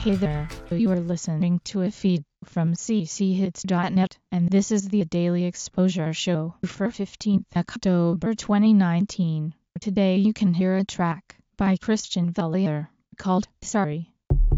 Hey there, you are listening to a feed from cchits.net, and this is the Daily Exposure Show for 15th October 2019. Today you can hear a track by Christian Vellier called Sorry.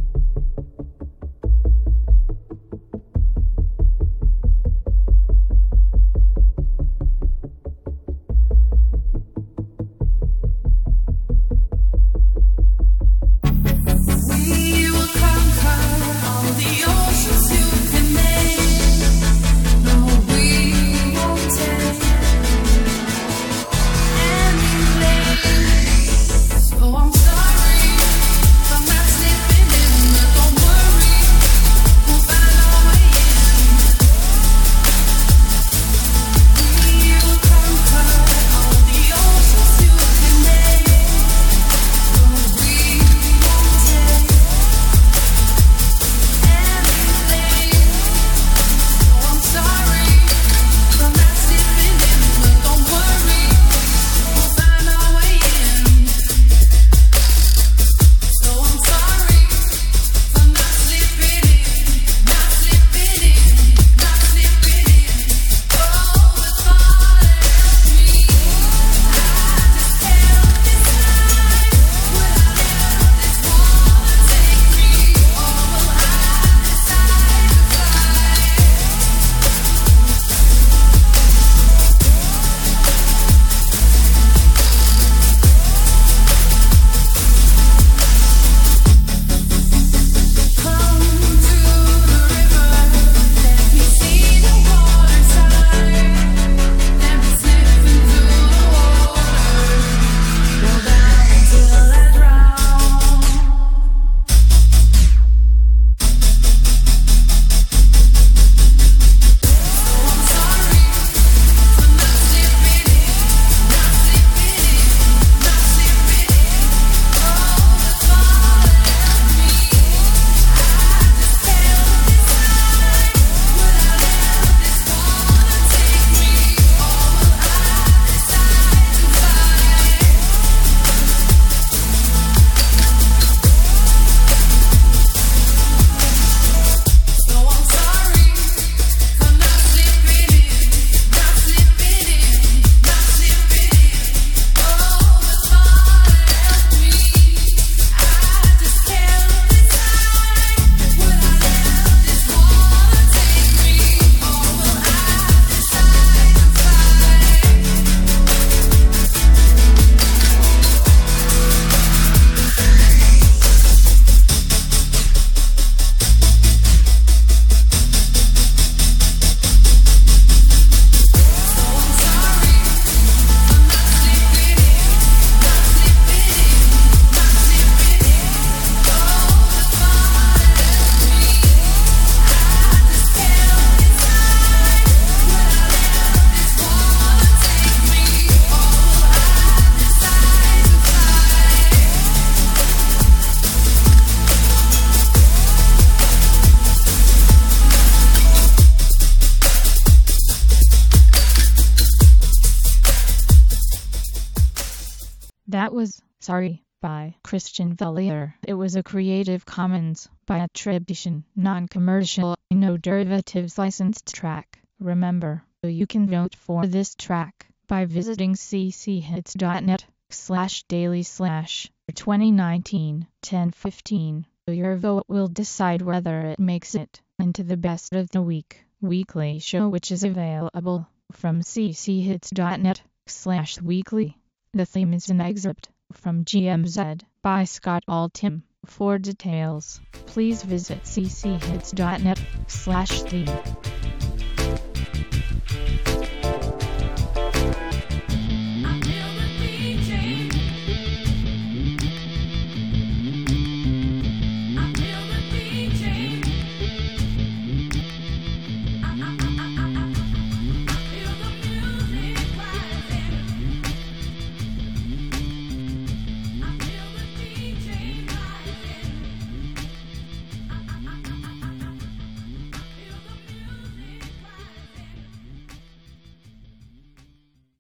That was Sorry by Christian Vellier. It was a Creative Commons by attribution, non-commercial, no derivatives licensed track. Remember, you can vote for this track by visiting cchits.net/daily/2019-1015. Your vote will decide whether it makes it into the Best of the Week weekly show, which is available from cchits.net/weekly. The theme is an excerpt from GMZ by Scott Altham. For details, please visit cchits.net/theme.